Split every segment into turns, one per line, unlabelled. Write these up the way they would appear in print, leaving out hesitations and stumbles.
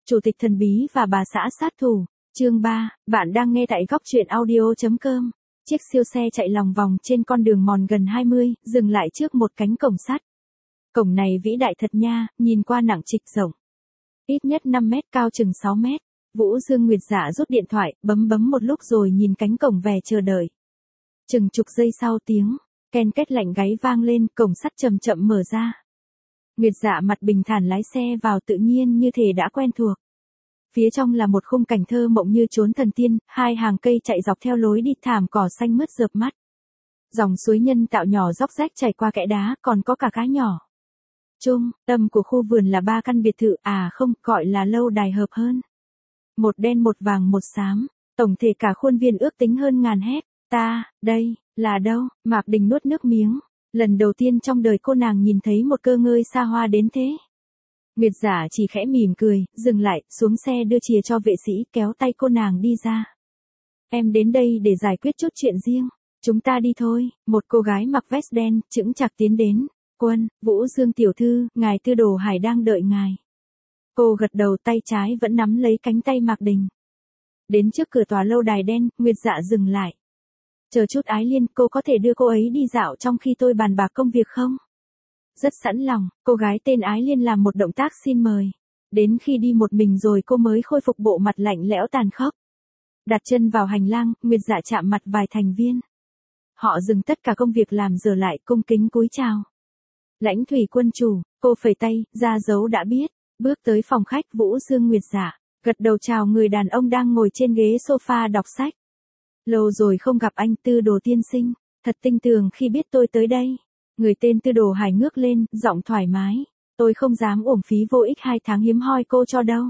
Chủ tịch thần bí và bà xã sát thủ. Chương 3, bạn đang nghe tại góc truyện audio.com. Chiếc siêu xe chạy lòng vòng trên con đường mòn gần 20, dừng lại trước một cánh cổng sắt. Cổng này vĩ đại thật nha, nhìn qua nặng trịch rộng. Ít nhất 5 mét, cao chừng 6 mét. Vũ Dương Nguyệt Dạ rút điện thoại, bấm một lúc rồi nhìn cánh cổng về chờ đợi. Chừng chục giây sau tiếng ken két lạnh gáy vang lên, cổng sắt chậm chậm mở ra. Nguyệt Dạ mặt bình thản lái xe vào, tự nhiên như thể đã quen thuộc. Phía trong là một khung cảnh thơ mộng như chốn thần tiên, hai hàng cây chạy dọc theo lối đi, thảm cỏ xanh mướt rợp mắt. Dòng suối nhân tạo nhỏ róc rách chảy qua kẽ đá, còn có cả cá nhỏ. Trung tâm của khu vườn là 3 căn biệt thự, không, gọi là lâu đài hợp hơn. Một đen một vàng một xám, tổng thể cả khuôn viên ước tính hơn ngàn héc. Đây, là đâu? Mạc Đình nuốt nước miếng. Lần đầu tiên trong đời cô nàng nhìn thấy một cơ ngơi xa hoa đến thế. Nguyệt Dạ chỉ khẽ mỉm cười, dừng lại, xuống xe đưa chìa cho vệ sĩ, kéo tay cô nàng đi ra. Em đến đây để giải quyết chút chuyện riêng. Chúng ta đi thôi. Một cô gái mặc vest đen, chững chạc tiến đến. Vũ Dương tiểu thư, ngài Tư Đồ Hải đang đợi ngài. Cô gật đầu, tay trái vẫn nắm lấy cánh tay Mạc Đình. Đến trước cửa tòa lâu đài đen, Nguyệt Dạ dừng lại. Chờ chút Ái Liên, cô có thể đưa cô ấy đi dạo trong khi tôi bàn bạc công việc không? Rất sẵn lòng, cô gái tên Ái Liên làm một động tác xin mời. Đến khi đi một mình rồi cô mới khôi phục bộ mặt lạnh lẽo tàn khốc. Đặt chân vào hành lang, Nguyệt Dạ chạm mặt vài thành viên. Họ dừng tất cả công việc làm giờ lại, cung kính cúi chào. Lãnh Thủy quân chủ, cô phẩy tay, ra dấu đã biết. Bước tới phòng khách, Vũ Dương Nguyệt Dạ gật đầu chào người đàn ông đang ngồi trên ghế sofa đọc sách. Lâu rồi không gặp anh, Tư Đồ tiên sinh, thật tinh tường khi biết tôi tới đây. Người tên Tư Đồ Hải ngước lên, giọng thoải mái. Tôi không dám uổng phí vô ích 2 tháng hiếm hoi cô cho đâu.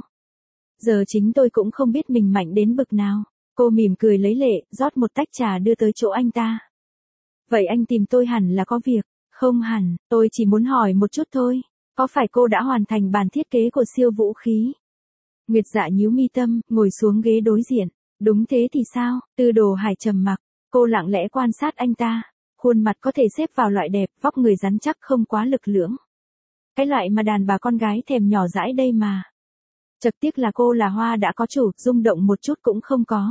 Giờ chính tôi cũng không biết mình mạnh đến bực nào. Cô mỉm cười lấy lệ, rót một tách trà đưa tới chỗ anh ta. Vậy anh tìm tôi hẳn là có việc. Không hẳn, tôi chỉ muốn hỏi một chút thôi. Có phải cô đã hoàn thành bản thiết kế của siêu vũ khí? Nguyệt Dạ nhíu mi tâm, ngồi xuống ghế đối diện. Đúng thế thì sao? Tư Đồ Hải trầm mặc. Cô lặng lẽ quan sát anh ta. Khuôn mặt có thể xếp vào loại đẹp, vóc người rắn chắc không quá lực lưỡng. Cái loại mà đàn bà con gái thèm nhỏ dãi đây mà. Chật tiếc là cô là hoa đã có chủ, rung động một chút cũng không có.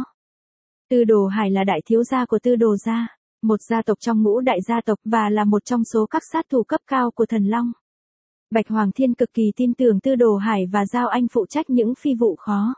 Tư Đồ Hải là đại thiếu gia của Tư Đồ gia, một gia tộc trong ngũ đại gia tộc và là một trong số các sát thủ cấp cao của Thần Long. Bạch Hoàng Thiên cực kỳ tin tưởng Tư Đồ Hải và giao anh phụ trách những phi vụ khó.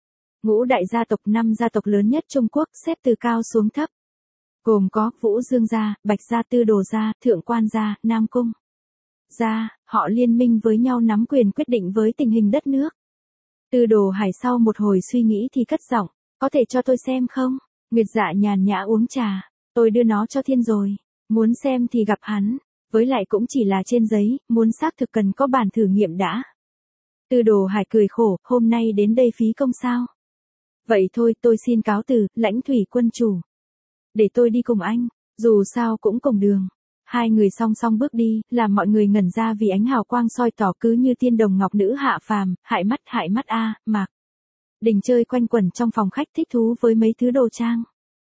Ngũ đại gia tộc, 5 gia tộc lớn nhất Trung Quốc, xếp từ cao xuống thấp. Gồm có Vũ Dương gia, Bạch gia, Tư Đồ gia, Thượng Quan gia, Nam Cung gia, họ liên minh với nhau nắm quyền quyết định với tình hình đất nước. Tư Đồ Hải sau một hồi suy nghĩ thì cất giọng, có thể cho tôi xem không? Nguyệt Dạ nhàn nhã uống trà, tôi đưa nó cho Thiên rồi, muốn xem thì gặp hắn, với lại cũng chỉ là trên giấy, muốn xác thực cần có bản thử nghiệm đã. Tư Đồ Hải cười khổ, hôm nay đến đây phí công sao? Vậy thôi, tôi xin cáo từ, Lãnh Thủy quân chủ. Để tôi đi cùng anh, dù sao cũng cùng đường. Hai người song song bước đi, làm mọi người ngẩn ra vì ánh hào quang soi tỏ cứ như tiên đồng ngọc nữ hạ phàm, hại mắt Mạc Đình chơi quanh quẩn trong phòng khách thích thú với mấy thứ đồ trang.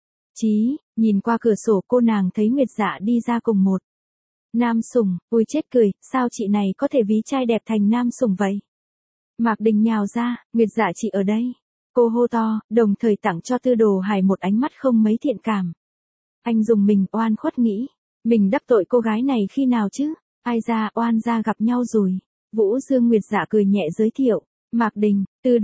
Nhìn qua cửa sổ cô nàng thấy Nguyệt Dạ đi ra cùng một nam sủng, ui chết cười, sao chị này có thể ví trai đẹp thành nam sủng vậy? Mạc Đình nhào ra, Nguyệt Dạ chị ở đây. Cô hô to, đồng thời tặng cho Tư Đồ Hải một ánh mắt không mấy thiện cảm. Anh dùng mình oan khuất nghĩ, mình đắc tội cô gái này khi nào chứ? Ai ra, oan gia gặp nhau rồi. Vũ Dương Nguyệt Dạ cười nhẹ giới thiệu, Mạc Đình, Tư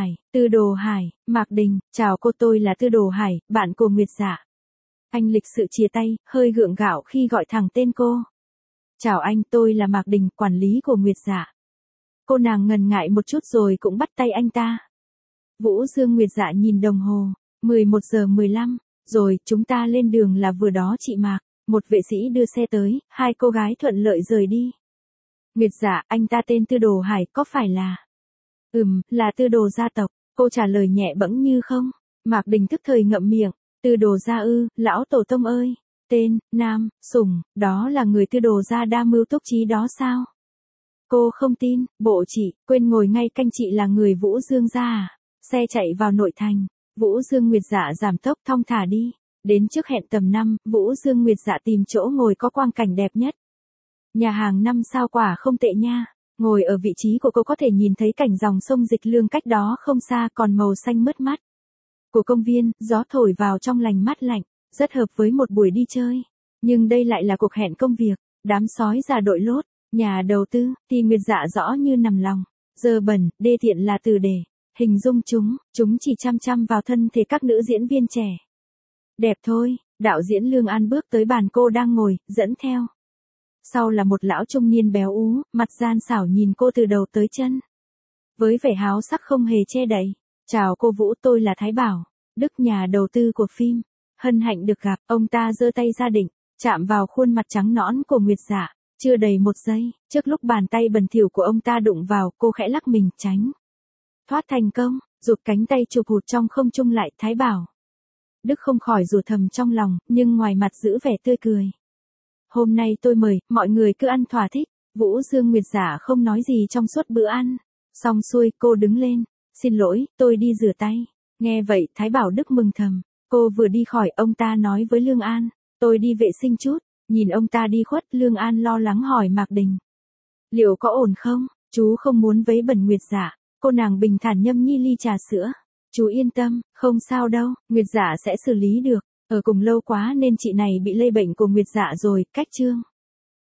Đồ Hải, Mạc Đình, chào cô, tôi là Tư Đồ Hải, bạn của Nguyệt Dạ. Anh lịch sự chia tay, hơi gượng gạo khi gọi thẳng tên cô. Chào anh, tôi là Mạc Đình, quản lý của Nguyệt Dạ. Cô nàng ngần ngại một chút rồi cũng bắt tay anh ta. Vũ Dương Nguyệt Dạ nhìn đồng hồ, 11 giờ 15, rồi, chúng ta lên đường là vừa đó chị Mạc. Một vệ sĩ đưa xe tới, hai cô gái thuận lợi rời đi. Nguyệt Dạ, anh ta tên Tư Đồ Hải, có phải là? Là Tư Đồ gia tộc, cô trả lời nhẹ bẫng như không. Mạc Đình tức thời ngậm miệng, Tư Đồ gia ư, lão tổ tông ơi, tên, nam, sủng, đó là người Tư Đồ gia đa mưu túc trí đó sao? Cô không tin, bộ chị, quên ngồi ngay canh chị là người Vũ Dương gia à? Xe chạy vào nội thành, Vũ Dương Nguyệt Dạ giảm tốc thong thả đi. Đến trước hẹn tầm 5, Vũ Dương Nguyệt Dạ tìm chỗ ngồi có quang cảnh đẹp nhất. Nhà hàng 5 sao quả không tệ nha. Ngồi ở vị trí của cô có thể nhìn thấy cảnh dòng sông Dịch Lương cách đó không xa còn màu xanh mướt mắt. Của công viên, gió thổi vào trong lành mát lạnh, rất hợp với một buổi đi chơi. Nhưng đây lại là cuộc hẹn công việc, đám sói già đội lốt, nhà đầu tư, thì Nguyệt Dạ rõ như nằm lòng. Dơ bẩn, đê tiện là từ để hình dung chúng chỉ chăm chăm vào thân thể các nữ diễn viên trẻ. Đẹp thôi, đạo diễn Lương An bước tới bàn cô đang ngồi, dẫn theo. Sau là một lão trung niên béo ú, mặt gian xảo nhìn cô từ đầu tới chân. Với vẻ háo sắc không hề che đậy. Chào cô Vũ, tôi là Thái Bảo, Đức, nhà đầu tư của phim. Hân hạnh được gặp. Ông ta giơ tay ra định chạm vào khuôn mặt trắng nõn của Nguyệt Dạ. Chưa đầy một giây, trước lúc bàn tay bẩn thỉu của ông ta đụng vào, cô khẽ lắc mình tránh. Thoát thành công, rụt cánh tay chụp hụt trong không trung lại. Thái Bảo, Đức không khỏi rủa thầm trong lòng, nhưng ngoài mặt giữ vẻ tươi cười. Hôm nay tôi mời, mọi người cứ ăn thỏa thích. Vũ Dương Nguyệt Dạ không nói gì trong suốt bữa ăn. Xong xuôi, cô đứng lên. Xin lỗi, tôi đi rửa tay. Nghe vậy, Thái Bảo Đức mừng thầm. Cô vừa đi khỏi, ông ta nói với Lương An. Tôi đi vệ sinh chút. Nhìn ông ta đi khuất, Lương An lo lắng hỏi Mạc Đình. Liệu có ổn không? Chú không muốn vấy bẩn Nguyệt Dạ. Cô nàng bình thản nhâm nhi ly trà sữa. Chú yên tâm, không sao đâu, Nguyệt Dạ sẽ xử lý được. Ở cùng lâu quá nên chị này bị lây bệnh của Nguyệt Dạ rồi. Cách chương